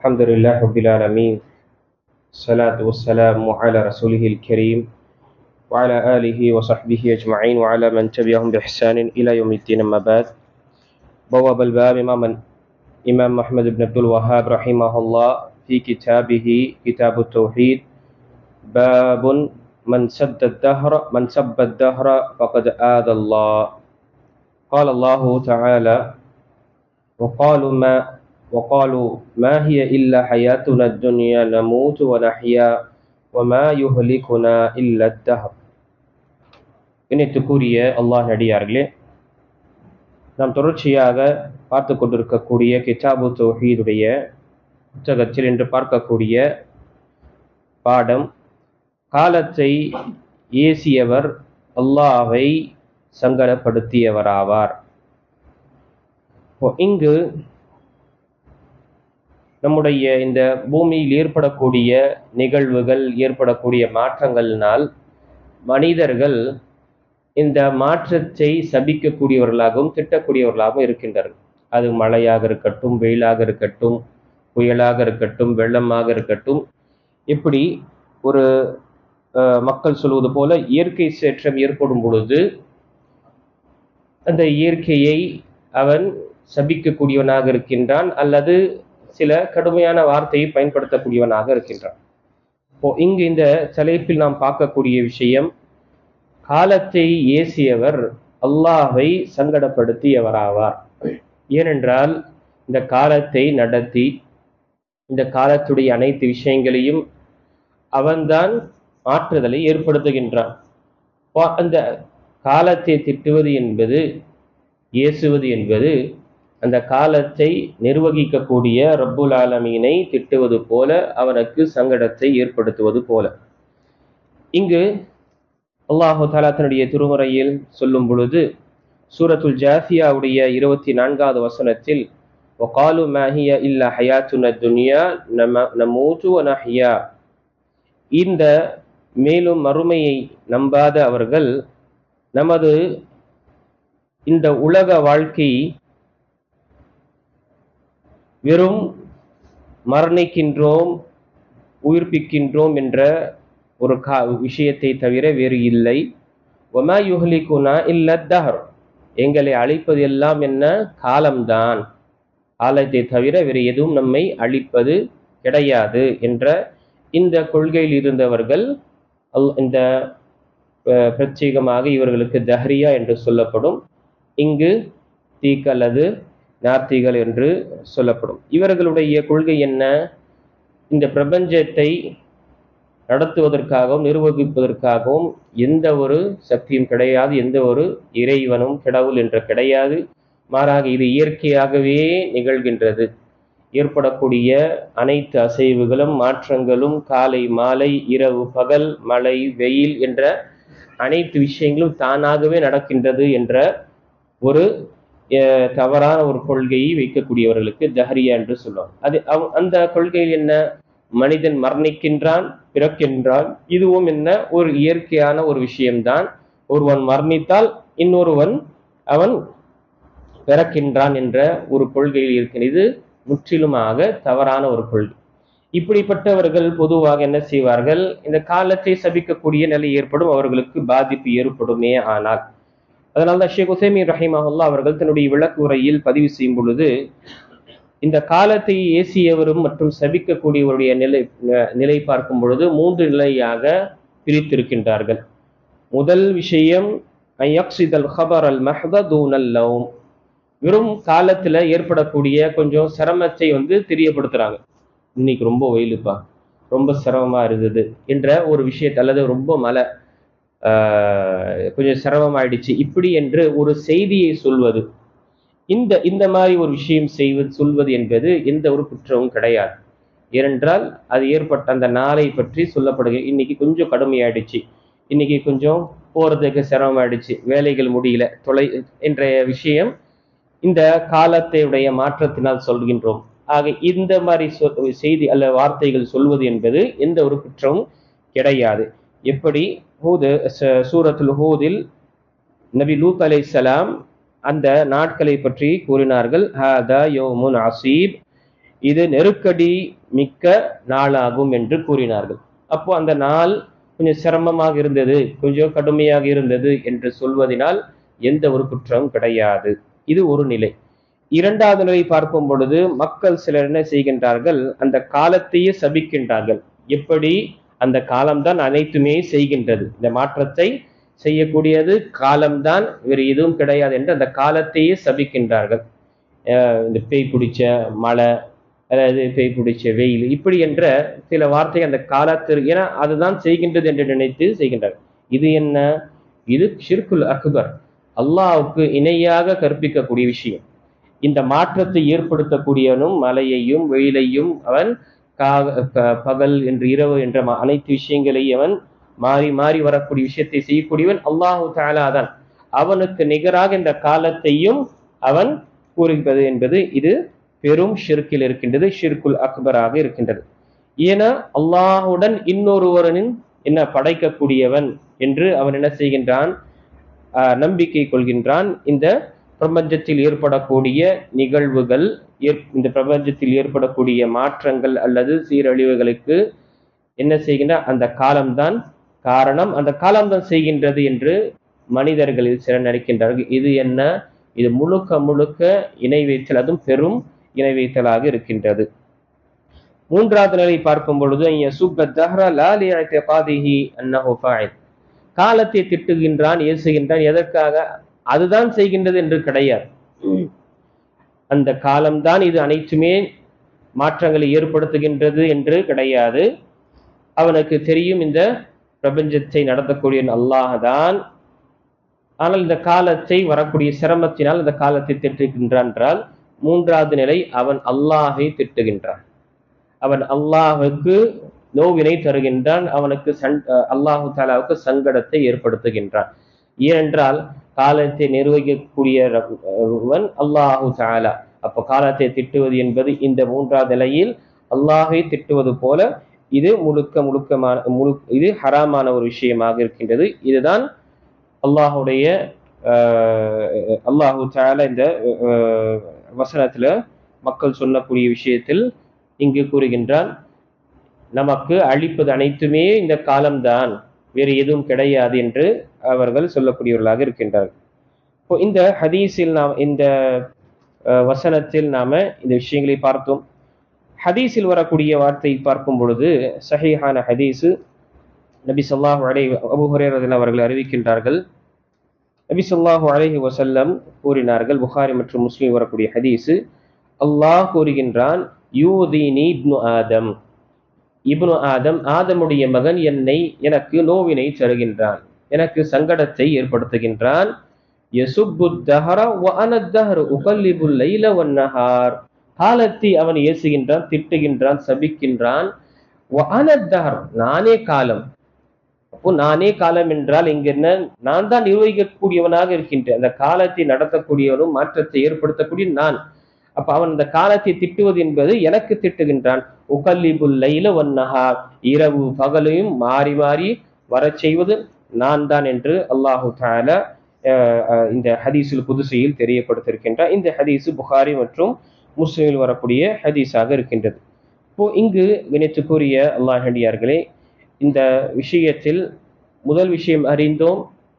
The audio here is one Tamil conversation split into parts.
الحمد لله رب العالمين. الصلاة والسلام على رسوله الكريم وعلى آله وصحبه أجمعين وعلى من تبعهم بإحسان إلى يوم الدين. أما بعد. بواب الباب إمام محمد بن عبد الوهاب رحمه الله في كتابه كتاب التوحيد باب من سب الدهر فقد آذى الله. قال الله تعالى وقالوا ما هي إلا حياتنا الدنيا نموت ونحيا وما يهلكنا إلا الدهر. இணைத்துக்குரிய அல்லாஹ் நடிகார்களே, நாம் தொடர்ச்சியாக பார்த்து கொண்டிருக்கக்கூடிய கிதாபு தௌஹீதுடைய புத்தகத்தில் இன்று பார்க்கக்கூடிய பாடம் காலத்தை ஏசியவர் அல்லாஹ்வை சங்கடப்படுத்தியவராவார். இங்கு நம்முடைய இந்த பூமியில் ஏற்படக்கூடிய நிகழ்வுகள், ஏற்படக்கூடிய மாற்றங்களினால் மனிதர்கள் இந்த மாற்றத்தை சபிக்கக்கூடியவர்களாகவும் திட்டக்கூடியவர்களாகவும் இருக்கின்றனர். அது மழையாக இருக்கட்டும், வெயிலாக இருக்கட்டும், புயலாக இருக்கட்டும், வெள்ளமாக இருக்கட்டும், இப்படி ஒரு மக்கள் சொல்வது போல இயற்கை சீற்றம் ஏற்படும் பொழுது அந்த இயற்கையை அவன் சபிக்கக்கூடியவனாக இருக்கின்றான், அல்லது சில கடுமையான வார்த்தையை பயன்படுத்தக்கூடியவனாக இருக்கின்றான். இங்கு இந்த தலைப்பில் நாம் பார்க்கக்கூடிய விஷயம், காலத்தை ஏசியவர் அல்லாஹ்வை சங்கடப்படுத்தியவராவார். ஏனென்றால் இந்த காலத்தை நடத்தி இந்த காலத்துடைய அனைத்து விஷயங்களையும் அவன்தான் மாற்றுதலை ஏற்படுத்துகின்றான். அந்த காலத்தை திட்டுவது என்பது, ஏசுவது என்பது அந்த காலத்தை நிர்வகிக்கக்கூடிய ரப்புல் ஆலமீனை திட்டுவது போல, அவனுக்கு சங்கடத்தை ஏற்படுத்துவது போல. இங்கு அல்லாஹு தஆலா தன்னுடைய திருமுறையில் சொல்லும் பொழுது சூரத்துல் ஜாசியாவுடைய 24வது வசனத்தில் வகாலு மா ஹிய இல்லா ஹயாத்துனா துன்யா நமூது வ நஹ்யா, இந்த மேலும் மறுமையை நம்பாத அவர்கள் நமது இந்த உலக வாழ்க்கை வெறும் மரணிக்கின்றோம், உயிர்ப்பிக்கின்றோம் என்ற ஒரு விஷயத்தை தவிர வேறு இல்லை. வமா யுஹ்லிகுனா இல்ல தஹர், எங்களை அழிப்பது எல்லாம் என்ன? காலம்தான். காலத்தை தவிர வேறு எதுவும் நம்மை அழிப்பது கிடையாது என்ற இந்த கொள்கையில் இருந்தவர்கள், இந்த பிரத்யேகமாக இவர்களுக்கு தஹரியா என்று சொல்லப்படும், இங்கு தீக் அல்லது நாத்திகள் என்று சொல்லப்படும். இவர்களுடைய கொள்கை என்ன? இந்த பிரபஞ்சத்தை நடத்துவதற்காகவும் நிர்வகிப்பதற்காகவும் எந்த ஒரு சக்தியும் கிடையாது, எந்த ஒரு இறைவனும் கடவுள் என்ற கிடையாது. மாறாக இது இயற்கையாகவே நிகழ்கின்றது. ஏற்படக்கூடிய அனைத்து அசைவுகளும் மாற்றங்களும், காலை மாலை, இரவு பகல், மழை வெயில் என்ற அனைத்து விஷயங்களும் தானாகவே நடக்கின்றது என்ற ஒரு தவறான ஒரு கொள்கையை வைக்கக்கூடியவர்களுக்கு தஹரியா என்று சொல்லுவாங்க. அது அந்த கொள்கையில் என்ன? மனிதன் மரணிக்கின்றான், பிறக்கின்றான், இதுவும் என்ன? ஒரு இயற்கையான ஒரு விஷயம்தான். ஒருவன் மரணித்தால் இன்னொருவன் அவன் பிறக்கின்றான் என்ற ஒரு கொள்கையில் இருக்கிறது. இது முற்றிலுமாக தவறான ஒரு கொள்கை. இப்படிப்பட்டவர்கள் பொதுவாக என்ன செய்வார்கள்? இந்த காலத்தை சபிக்கக்கூடிய நிலை ஏற்படும், அவர்களுக்கு பாதிப்பு ஏற்படுமே. ஆனால் அதனால்தான் ஷேக் உசைமீன் ரஹிமஹுல்லாஹ் அவர்கள் தன்னுடைய விளக்கு உரையில் பதிவு செய்யும் பொழுது இந்த காலத்தை ஏசியவரும் மற்றும் சபிக்கக்கூடியவருடைய நிலை பார்க்கும் பொழுது 3 நிலையாக பிரித்திருக்கின்றார்கள். முதல் விஷயம் ஐயக்ஸிதல் ஹபர் அல் மஹ்த தூனல் லௌம், வெறும் காலத்துல ஏற்படக்கூடிய கொஞ்சம் சிரமத்தை தெரியப்படுத்துறாங்க. இன்னைக்கு ரொம்ப வெயிலுப்பா, ரொம்ப சிரமமா இருந்தது என்ற ஒரு விஷயத்தை, அல்லது ரொம்ப மழை, கொஞ்சம் சிரமமாயிடுச்சு, இப்படி என்று ஒரு செய்தியை சொல்வது, இந்த மாதிரி ஒரு விஷயம் சொல்வது என்பது எந்த ஒரு குற்றமும் கிடையாது. ஏனென்றால் அது ஏற்பட்ட அந்த நாளை பற்றி சொல்லப்படுகிறது. இன்னைக்கு கொஞ்சம் கடுமையாயிடுச்சு, இன்னைக்கு கொஞ்சம் போறதுக்கு சிரமமாயிடுச்சு, வேலைகள் முடியல, என்ற விஷயம் இந்த காலத்தையுடைய மாற்றத்தினால் சொல்கின்றோம். ஆக இந்த மாதிரி செய்தி அல்ல வார்த்தைகள் சொல்வது என்பது எந்த ஒரு குற்றமும் கிடையாது. எப்படி சூரத்துல் ஹூதில் நபி லூத் அலைஹிஸ்ஸலாம் அந்த நாட்களை பற்றி கூறினார்கள். ஹாதா யௌமுன் அசீப், இது நெருக்கடி மிக்க நாளாகும் என்று கூறினார்கள். அப்போ அந்த நாள் கொஞ்சம் சிரமமாக இருந்தது, கொஞ்சம் கடுமையாக இருந்தது என்று சொல்வதனால் எந்த ஒரு குற்றமும் கிடையாது. இது ஒரு நிலை. இரண்டாவது நிலை பார்க்கும் பொழுது மக்கள் சிலர் என்ன செய்கின்றார்கள், அந்த காலத்தையே சபிக்கின்றார்கள். எப்படி? அந்த காலம்தான் அனைத்துமே செய்கின்றது, இந்த மாற்றத்தை செய்யக்கூடியது காலம்தான், வேறு எதுவும் கிடையாது என்று அந்த காலத்தையே சபிக்கின்றார்கள். இந்த பேய் பிடிச்ச மழை, அதாவது பேய் பிடிச்ச வெயில், இப்படி என்ற சில வார்த்தை அந்த காலத்திற்கு, ஏன்னா அதுதான் செய்கின்றது என்று நினைத்து செய்கின்றார். இது என்ன? இது ஷிர்குல் அக்பர், அல்லாஹ்வுக்கு இணையாக கற்பிக்கக்கூடிய விஷயம். இந்த மாற்றத்தை ஏற்படுத்தக்கூடியவனும் மழையையும் வெயிலையும் அவன் பகல் என்று இரவு என்ற அனைத்து விஷயங்களையும் அவன் மாறி மாறி வரக்கூடிய விஷயத்தை செய்யக்கூடியவன் அல்லாஹு தஆலா தான். அவனுக்கு நிகராக இந்த காலத்தையும் அவன் கூறுகிறது என்பது இது பெரும் ஷிர்கில் இருக்கின்றது, ஷிர்குல் அக்பராக இருக்கின்றது. ஏன்னா அல்லாஹுடன் இன்னொருவரின் என்ன படைக்கக்கூடியவன் என்று அவன் என்ன செய்கின்றான், நம்பிக்கை கொள்கின்றான். இந்த பிரபஞ்சத்தில் ஏற்படக்கூடிய நிகழ்வுகள், இந்த பிரபஞ்சத்தில் ஏற்படக்கூடிய மாற்றங்கள் அல்லது சீரழிவுகளுக்கு என்ன செய்கின்றான், அந்த காலம்தான் காரணம், அந்த காலம்தான் செய்கின்றது என்று மனிதர்களில் சிலர் நினைக்கின்றார்கள். இது என்ன? இது முழுக்க முழுக்க இணை வைத்தல், அதுவும் பெரும் இணை வைத்தலாக இருக்கின்றது. மூன்றாவது நிலை பார்க்கும் பொழுது காலத்தை திட்டுகின்றான், ஏசுகின்றான். எதற்காக? அதுதான் செய்கின்றது என்று கிடையாது. அந்த காலம்தான் இது அனைத்துமே மாற்றங்களை ஏற்படுத்துகின்றது என்று கிடையாது. அவனுக்கு தெரியும் இந்த பிரபஞ்சத்தை நடத்தக்கூடிய அல்லாஹ் தான். ஆனால் இந்த காலத்தை வரக்கூடிய சிரமத்தினால் இந்த காலத்தை திட்டுகின்றான் என்றால், மூன்றாவது நிலை அவன் அல்லாஹை திட்டுகின்றான், அவன் அல்லாஹுக்கு நோவினை தருகின்றான், அவனுக்கு அல்லாஹு தாலாவுக்கு சங்கடத்தை ஏற்படுத்துகின்றான். ஏனென்றால் காலத்தை நிர்வகிக்கக்கூடியவன் அல்லாஹு தாலா. அப்போ காலத்தை திட்டுவது என்பது இந்த மூன்றாவது நிலையில் அல்லாஹை திட்டுவது போல இது இது ஹராமான ஒரு விஷயமாக இருக்கின்றது. இதுதான் அல்லாஹுடைய அல்லாஹு தஆலா இந்த வசனத்துல மக்கள் சொல்லக்கூடிய விஷயத்தில் இங்கு கூறுகின்றான், நமக்கு அழிப்பது அனைத்துமே இந்த காலம்தான், வேறு எதுவும் கிடையாது என்று அவர்கள் சொல்லக்கூடியவர்களாக இருக்கின்றார்கள். இப்போ இந்த ஹதீஸில் நாம் இந்த வசனத்தில் நாம இந்த விஷயங்களை பார்த்தோம். ஹதீஸில் வரக்கூடிய வார்த்தை பார்க்கும் பொழுது சஹீஹான ஹதீஸு, நபி ஸல்லல்லாஹு அலைஹி அபூ ஹுரைரா ரலியல்லாஹு அவர்கள் அறிவிக்கின்றார்கள், நபி ஸல்லல்லாஹு அலைஹி வஸல்லம் கூறினார்கள், புகாரி மற்றும் முஸ்லிம் வரக்கூடிய ஹதீஸு, அல்லாஹ் கூறுகின்றான், யூதீனி இப்னு ஆதம், இப்னு ஆதம், ஆதமுடைய மகன் எனக்கு நோவினை தருகின்றான், எனக்கு சங்கடத்தை ஏற்படுத்துகின்றான். யசுப்பு தஹர வ அன தஹர் உகல்லிபுல் லைல வன் நஹார், காலத்தை அவன் ஏசுகின்றான், திட்டுகின்றான், சபிக்கின்றான். வ அன தஹர், நானே காலம். அப்போ நானே காலம் என்றால் இங்க என்ன? நான் தான் நிர்வகிக்கக்கூடியவனாக இருக்கின்றேன், அந்த காலத்தை நடத்தக்கூடியவனும் மாற்றத்தை ஏற்படுத்தக்கூடிய நான். அப்ப அவன் இந்த காலத்தை திட்டுவது என்பது எனக்கு திட்டுகின்றான். உகல்லிபுல் லைல வன் நஹார், இரவு பகலையும் மாறி மாறி வரச் செய்வது நான் தான் என்று அல்லாஹு தஆலா இந்த ஹதீஸுல் குதுஸியில் தெரியப்படுத்திருக்கின்றார். இந்த ஹதீஸு புகாரி மற்றும் முஸ்லிமில் வரக்கூடிய ஹதீஸாக இருக்கின்றது. இப்போ இங்கு கணித்துக்குரிய அல்லாஹ்வியார்களே, இந்த விஷயத்தில் முதல் விஷயம் அறிந்தோம்,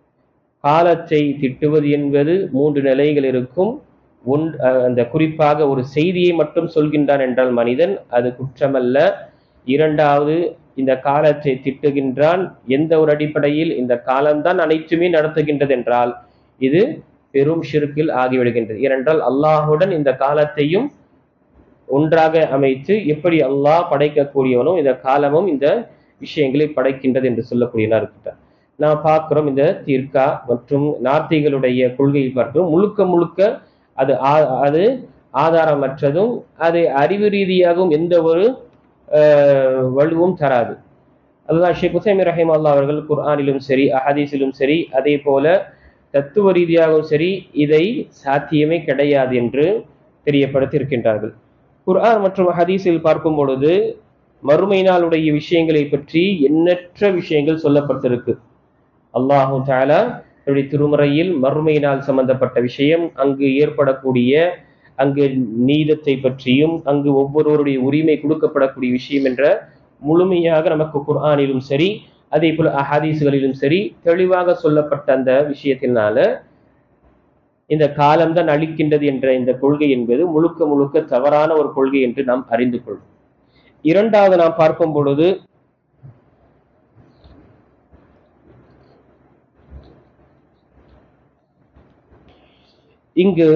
காலத்தை திட்டுவது என்பது மூன்று நிலைகள் இருக்கும். அந்த குறிப்பாக ஒரு செய்தியை மட்டும் சொல்கின்றான் என்றால் மனிதன், அது குற்றமல்ல. இரண்டாவது, இந்த காலத்தை திட்டுகின்றான், எந்த ஒரு அடிப்படையில்? இந்த காலம்தான் அனைத்துமே நடத்துகின்றது என்றால் இது பெரும் ஷிர்கில் ஆகிவிடுகின்றது. ஏனென்றால் அல்லாஹுடன் இந்த காலத்தையும் ஒன்றாக அமைத்து, எப்படி அல்லாஹ் படைக்கக்கூடியவனோ இந்த காலமும் இந்த விஷயங்களை படைக்கின்றது என்று சொல்லக்கூடிய இருக்கிறார். நான் பார்க்கிறோம், இந்த தீர்க்கா மற்றும் நார்த்திகளுடைய கொள்கையை பார்க்கிறோம், முழுக்க முழுக்க அது ஆதாரமற்றதும், அது அறிவு ரீதியாகவும் எந்த ஒரு வலுவும் தராது. அதுதான் ஷேக் உசைமீன் ரஹிமஹுல்லாஹ் அவர்கள் குர்ஆனிலும் சரி அஹதீஸிலும் சரி, அதே போல தத்துவ ரீதியாகவும் சரி, இதை சாத்தியமே கிடையாது என்று தெரியப்படுத்தி இருக்கின்றார்கள். குர்ஆன் மற்றும் ஹதீஸில் பார்க்கும் பொழுது மறுமை நாளுடைய விஷயங்களை பற்றி எண்ணற்ற விஷயங்கள் சொல்லப்பட்டிருக்கு. அல்லாஹு தஆலா திருமறையில் மறுமை நாள் சம்பந்தப்பட்ட விஷயம், அங்கு ஏற்படக்கூடிய அங்கு நீதத்தை பற்றியும் அங்கு ஒவ்வொருவருடைய உரிமை கொடுக்கப்படக்கூடிய விஷயம் என்ற முழுமையாக நமக்கு குர்ஆனிலும் சரி அதே போல அஹாதீஸ்களிலும் சரி தெளிவாக சொல்லப்பட்ட அந்த விஷயத்தினால இந்த காலம்தான் அழிக்கின்றது என்ற இந்த கொள்கை என்பது முழுக்க முழுக்க தவறான ஒரு கொள்கை என்று நாம் அறிந்து கொள்வோம். இரண்டாவது நாம் பார்க்கும் பொழுது இங்கு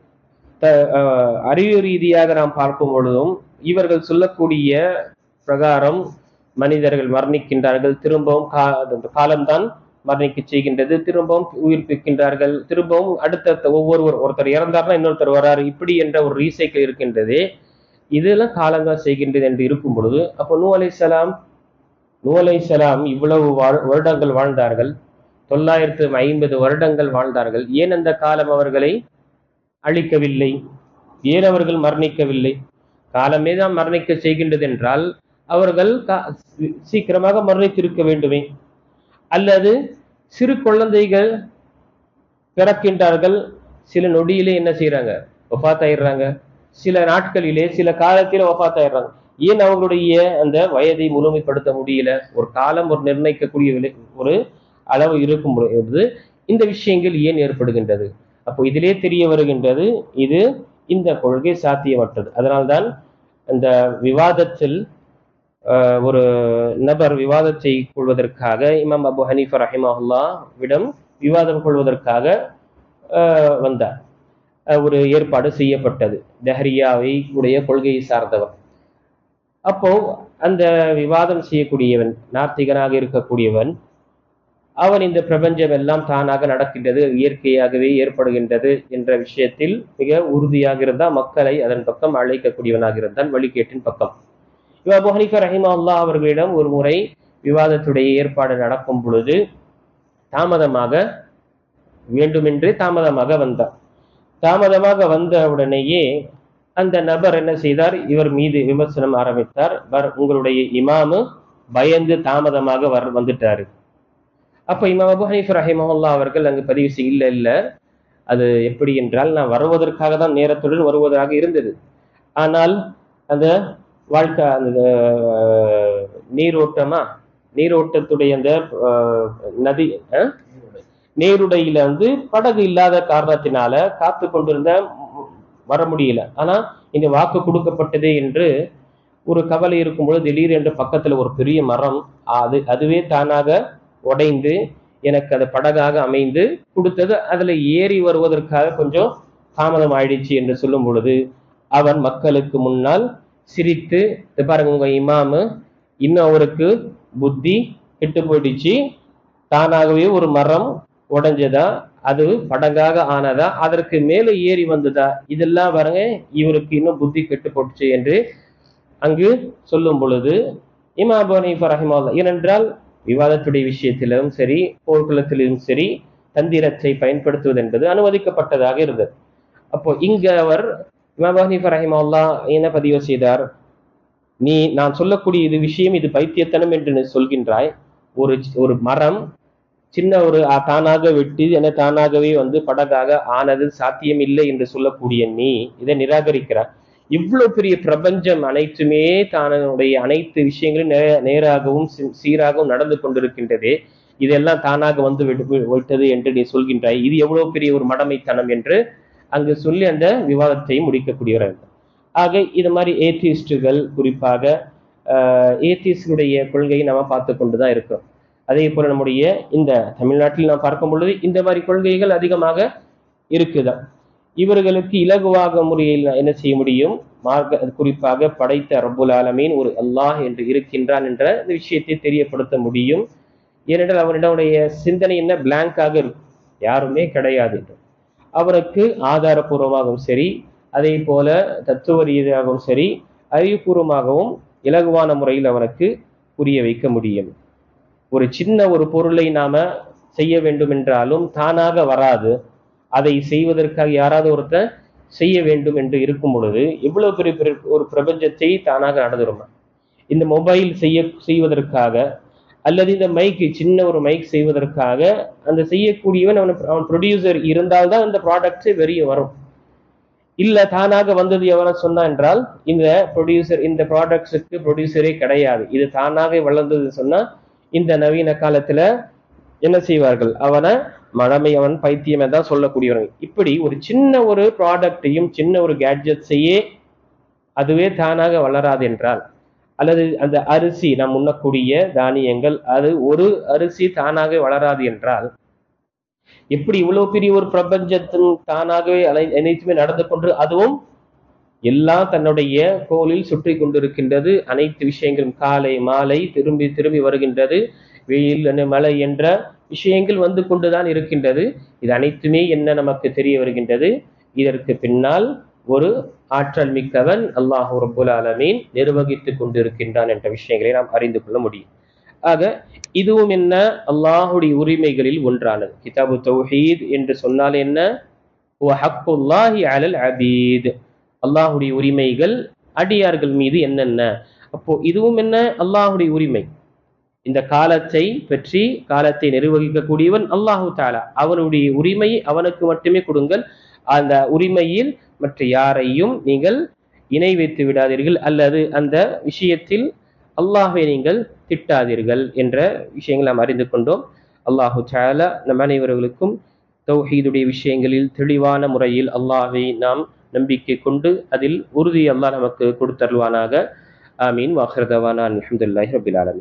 அறிவு ரீதியாக நாம் பார்க்கும் பொழுதும் இவர்கள் சொல்லக்கூடிய பிரகாரம் மனிதர்கள் மரணிக்கின்றார்கள், திரும்பவும் காலம்தான் மரணிக்க செய்கின்றது, திரும்பவும் உயிர்ப்பிக்கின்றார்கள், திரும்பவும் அடுத்த ஒருத்தர் இறந்தார்னா இன்னொருத்தர் வராரு, இப்படி என்ற ஒரு ரீசைக்கிள் இருக்கின்றது. இதெல்லாம் காலங்கள் செய்கின்றது என்று இருக்கும் பொழுது அப்போ நூ அலைஹிஸ்ஸலாம் இவ்வளவு வருடங்கள் வாழ்ந்தார்கள், 950 வருடங்கள் வாழ்ந்தார்கள். ஏன் அந்த காலம் அவர்களை அழிக்கவில்லை? ஏன் அவர்கள் மரணிக்கவில்லை? காலமே தான் மரணிக்க செய்கின்றது என்றால் அவர்கள் சீக்கிரமாக மரணித்திருக்க வேண்டுமே. அல்லது சிறு குழந்தைகள் பிறக்கின்றார்கள், சில நொடியிலே என்ன செய்யறாங்க, வஃபாத் ஆயிடுறாங்க, சில நாட்களிலே சில காலத்திலே வஃபாத் ஆயிடுறாங்க. ஏன் அவர்களுடைய அந்த வயதை முழுமைப்படுத்த முடியல? ஒரு காலம் ஒரு நிர்ணயிக்கக்கூடிய ஒரு அளவு இருக்கும் பொழுது இந்த விஷயங்கள் ஏன் ஏற்படுகின்றது? அப்போ இதிலே தெரிய வருகின்றது இது இந்த கொள்கை சாத்தியமற்றது. அதனால்தான் அந்த விவாதத்தில் ஒரு நபர் விவாதத்தை கொள்வதற்காக இமாம் அபு ஹனீஃபா ரஹிமஹுல்லாஹ் விடம் விவாதம் கொள்வதற்காக வந்தார். ஒரு ஏற்பாடு செய்யப்பட்டது, தஹ்ரியாவை உடைய கொள்கையை சார்ந்தவர். அப்போ அந்த விவாதம் செய்யக்கூடியவன் நாத்திகனாக இருக்கக்கூடியவன், அவன் இந்த பிரபஞ்சம் எல்லாம் தானாக நடக்கின்றது, இயற்கையாகவே ஏற்படுகின்றது என்ற விஷயத்தில் மிக உறுதியாக இருந்தால் மக்களை அதன் பக்கம் அழைக்கக்கூடியவனாக இருந்தான், வழிகேட்டின் பக்கம். அபூ ஹனீஃபா ரஹிமஹுல்லாஹ் அவர்களிடம் ஒரு முறை விவாதத்துடைய ஏற்பாடு நடக்கும் பொழுது வேண்டுமென்றே தாமதமாக வந்தார். தாமதமாக வந்த உடனேயே அந்த நபர் என்ன செய்தார், இவர் மீது விமர்சனம் ஆரம்பித்தார். உங்களுடைய இமாமு பயந்து தாமதமாக வந்துட்டாரு. அப்ப இமாம் அபூ ஹனீஃபா ரஹிமஹுல்லாஹ் அவர்கள் அங்கு பதிவு செய்ய, இல்ல அது எப்படி என்றால், நான் வருவதற்காக தான் நேரத்துடன் வருவதாக இருந்தது. ஆனால் அந்த வாழ்க்கை அந்த நீரோட்டத்துடைய அந்த நதி நீருடையில படகு இல்லாத காரணத்தினால காத்து கொண்டிருந்த வர முடியல. ஆனா இங்க வாக்கு கொடுக்கப்பட்டதே என்று ஒரு கவலை இருக்கும்போது திடீரென்று பக்கத்துல ஒரு பெரிய மரம் அதுவே தானாக உடைந்து எனக்கு அது படகாக அமைந்து கொடுத்தது. அதுல ஏறி வருவதற்காக கொஞ்சம் தாமதம் ஆயிடுச்சு என்று சொல்லும் பொழுது அவன் மக்களுக்கு முன்னால் சிரித்து, பாருங்க உங்க இமாமு இன்னும் அவருக்கு புத்தி கெட்டு போயிடுச்சு, தானாகவே ஒரு மரம் உடைஞ்சதா, அது படகாக ஆனதா, அதற்கு மேலே ஏறி வந்ததா, இதெல்லாம் பாருங்க இவருக்கு இன்னும் புத்தி கெட்டு போட்டுச்சு என்று அங்கு சொல்லும் பொழுது இமாம் அபூ ஹனீஃபா ரஹிமஹுல்லாஹ், ஏனென்றால் விவாதத்துடைய விஷயத்திலும் சரி போர்க்குளத்திலும் சரி தந்திரத்தை பயன்படுத்துவது என்பது அனுமதிக்கப்பட்டதாக இருந்தது. அப்போ இங்க அவர் இமாம் அபூ ஹனீஃபா ரஹிமஹுல்லாஹ் என்ன பதிவு செய்தார், நான் சொல்லக்கூடிய இது விஷயம் இது பைத்தியத்தனம் என்று சொல்கின்றாய், ஒரு மரம் சின்ன ஒரு தானாக வெட்டி என தானாகவே படகாக ஆனது சாத்தியம் இல்லை என்று சொல்லக்கூடிய நீ இதை நிராகரிக்கிறார். இவ்வளவு பெரிய பிரபஞ்சம் அனைத்துமே தானுடைய அனைத்து விஷயங்களும் நேராகவும் சீராகவும் நடந்து கொண்டிருக்கின்றது, இதெல்லாம் தானாக விட்டது என்று நீ சொல்கின்றாய், இது எவ்வளவு பெரிய ஒரு மடமைத்தனம் என்று அங்கு சொல்லி அந்த விவாதத்தை முடிக்கக்கூடியவர். ஆக இது மாதிரி ஏத்திஸ்டுகள், குறிப்பாக ஏத்திஸ்டுடைய கொள்கையை நம்ம பார்த்து கொண்டுதான் இருக்கிறோம். அதே போல நம்முடைய இந்த தமிழ்நாட்டில் நாம் பார்க்கும் பொழுது இந்த மாதிரி கொள்கைகள் அதிகமாக இருக்குதான். இவர்களுக்கு இலகுவாக முறையில் என்ன செய்ய முடியும், குறிப்பாக படைத்த ரப்புல் ஆலமீன் ஒரு அல்லாஹ் என்று இருக்கின்றான் என்ற இந்த விஷயத்தை தெரியப்படுத்த முடியும். ஏனென்றால் அவனுடைய சிந்தனை என்ன, பிளாங்காக இருக்கும், யாருமே கிடையாது என்று அவருக்கு ஆதாரபூர்வமாகவும் சரி, அதே போல தத்துவ ரீதியாகவும் சரி, அறிவுபூர்வமாகவும் இலகுவான முறையில் அவனுக்கு புரிய வைக்க முடியும். ஒரு சின்ன ஒரு பொருளை நாம செய்ய வேண்டும் என்றாலும் தானாக வராது, அதை செய்வதற்காக யாராவது ஒருத்தர் செய்ய வேண்டும் என்று இருக்கும் பொழுது எவ்வளவு பெரிய ஒரு பிரபஞ்சத்தை தானாக நடந்துருமா. இந்த மொபைல் செய்வதற்காக அல்லது இந்த சின்ன ஒரு மைக் செய்வதற்காக அந்த செய்யக்கூடியவன் அவன் ப்ரொடியூசர் இருந்தால்தான் அந்த ப்ராடக்ட் வெளியே வரும். இல்ல தானாக வந்தது எவன சொன்னா என்றால் இந்த ப்ரொடியூசர், இந்த ப்ராடக்ட்ஸுக்கு ப்ரொடியூசரே கிடையாது, இது தானாக வளர்ந்தது சொன்னா இந்த நவீன காலத்துல என்ன செய்வார்கள், அவனை மழமை, அவன் பைத்தியம் தான் சொல்லக்கூடியவர்கள். இப்படி ஒரு சின்ன ஒரு ப்ராடக்டையும் சின்ன ஒரு கேட்ஜெட்ஸையே அதுவே தானாக வளராது என்றால், அல்லது அந்த அரிசி நாம் உண்ணக்கூடிய தானியங்கள் அது ஒரு அரிசி தானாக வளராது என்றால், எப்படி இவ்வளவு பெரிய ஒரு பிரபஞ்சத்தின் தானாகவே அனைத்துமே நடந்து கொண்டு அதுவும் எல்லாம் தன்னுடைய கோலில் சுற்றி கொண்டிருக்கின்றது. அனைத்து விஷயங்களும் காலை மாலை திரும்பி திரும்பி வருகின்றது. வெயில் மழை என்ற விஷயங்கள் வந்து கொண்டுதான் இருக்கின்றது. இது அனைத்துமே என்ன நமக்கு தெரிய வருகின்றது, இதற்கு பின்னால் ஒரு ஆற்றல் மிக்கவன் அல்லாஹு ரப்புல் ஆலமீன் நிர்வகித்துக் கொண்டிருக்கின்றான் என்ற விஷயங்களை நாம் அறிந்து கொள்ள முடியும். ஆக இதுவும் என்ன, அல்லாஹுடைய உரிமைகளில் ஒன்றானது. கிதாபு தௌஹீத் என்று சொன்னால் என்ன, ஹக்குல்லாஹி அலல் அபீத், அல்லாஹுடைய உரிமைகள் அடியார்கள் மீது என்னென்ன. அப்போ இதுவும் என்ன, அல்லாஹுடைய உரிமை. இந்த காலத்தை பற்றி, காலத்தை நிர்வகிக்கக்கூடியவன் அல்லாஹு தாலா, அவனுடைய உரிமையை அவனுக்கு மட்டுமே கொடுங்கள். அந்த உரிமையில் மற்ற யாரையும் நீங்கள் இணை வைத்து விடாதீர்கள், அல்லது அந்த விஷயத்தில் அல்லாஹ்வை நீங்கள் திட்டாதீர்கள் என்ற விஷயங்களை நாம் அறிந்து கொண்டோம். அல்லாஹு தஆலா நம் அனைவர்களுக்கும் தௌஹீதுடைய விஷயங்களில் தெளிவான முறையில் அல்லாஹ்வை நாம் நம்பிக்கை கொண்டு அதில் உறுதி அல்லாஹ் நமக்கு கொடுத்தருள்வானாக. ஆமீன். வாஹிர் தவானா அல்ஹம்துலில்லாஹி ரப்பில் ஆலமீன்.